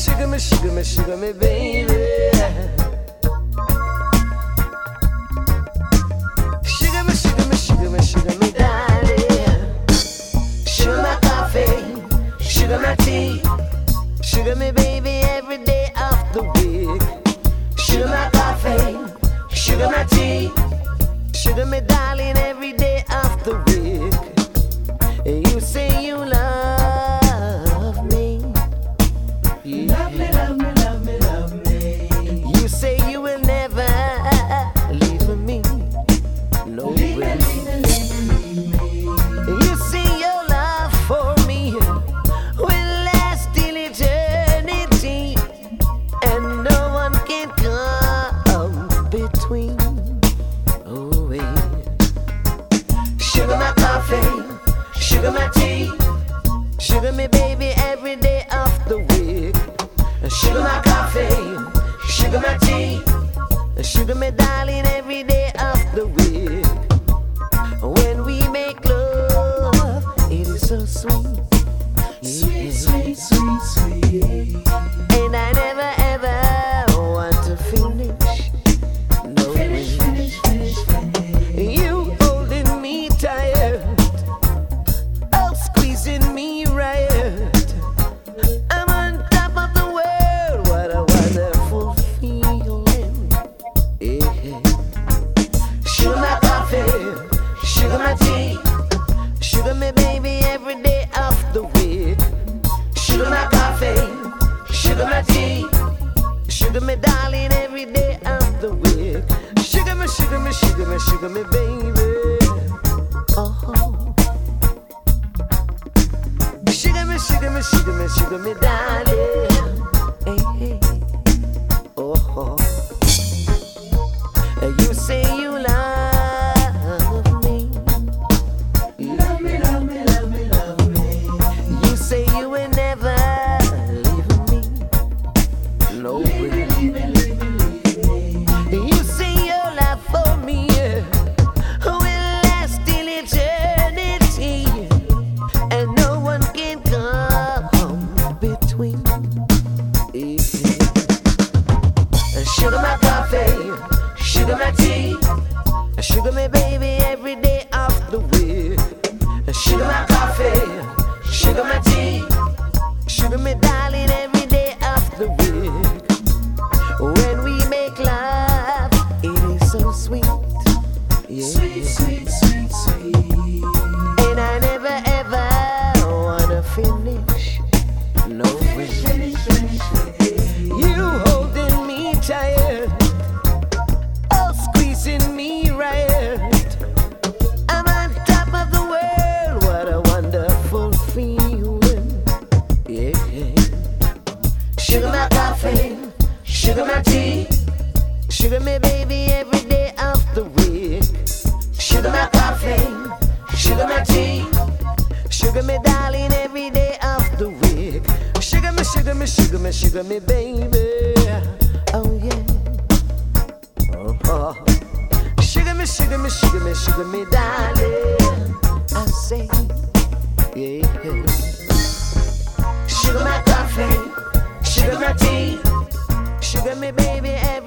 sugar me, sugar me, sugar me, baby. Sugar me, sugar me, sugar me, sugar me, darling. Sugar my coffee, sugar my tea. Sugar me, baby, every day of the week. Sugar my coffee, sugar my tea. Sugar me, darling, every day of the week. You say you love me. Yeah. Love me, love me, love me, love me. You say you will never leave me. No way. You see your love for me will last till eternity, and no one can come between. Oh, yeah. Sugar my coffee, sugar my tea. Sugar me, baby, every day of the week. Sugar my coffee, sugar my tea. Sugar me, darling, every day of the week. When we make love, it is so sweet. Sweet, sweet, sweet, sweet. And I never ever want to finish. No, finish, finish, finish, finish. You holding me tight, oh, squeezing me right. I'm on top of the world. What a wonderful feeling. Yeah. Sugar my coffee, sugar my tea. Sugar me, baby, every day of the week. Sugar my coffee, sugar my tea. Sugar me, darling, every day of the week. Sugar me, sugar me, sugar me, sugar me, baby. Oh. Sugar me, sugar me, sugar me, sugar me, darling. Hey, hey. Oh. You say you love me. Love me, love me, love me, love me. You say you will never leave me. No way. You say your love for me will last till eternity, and no one can come between. Sugar my coffee, sugar my tea. Sugar me, baby, every day of the week. Sugar my coffee, sugar my tea. Sugar me, darling, every day of the week. When we make love, it is so sweet. Yeah. Sweet, sweet, sweet, sweet. And I never ever wanna finish. No way. Finish, finish, finish. You holding me tight, oh, squeezing me right. I'm on top of the world. What a wonderful feeling. Yeah. Sugar my coffee, sugar my tea. Sugar me, baby, every day of the week. Sugar my coffee, sugar my tea. Sugar me, darling, every day of the week. Sugar me, sugar me, sugar me, sugar me, baby. Oh yeah. Oh. Sugar me, sugar me, sugar me, sugar me, darling. I say, yeah. Sugar my coffee, sugar my tea. Sugar me, baby, every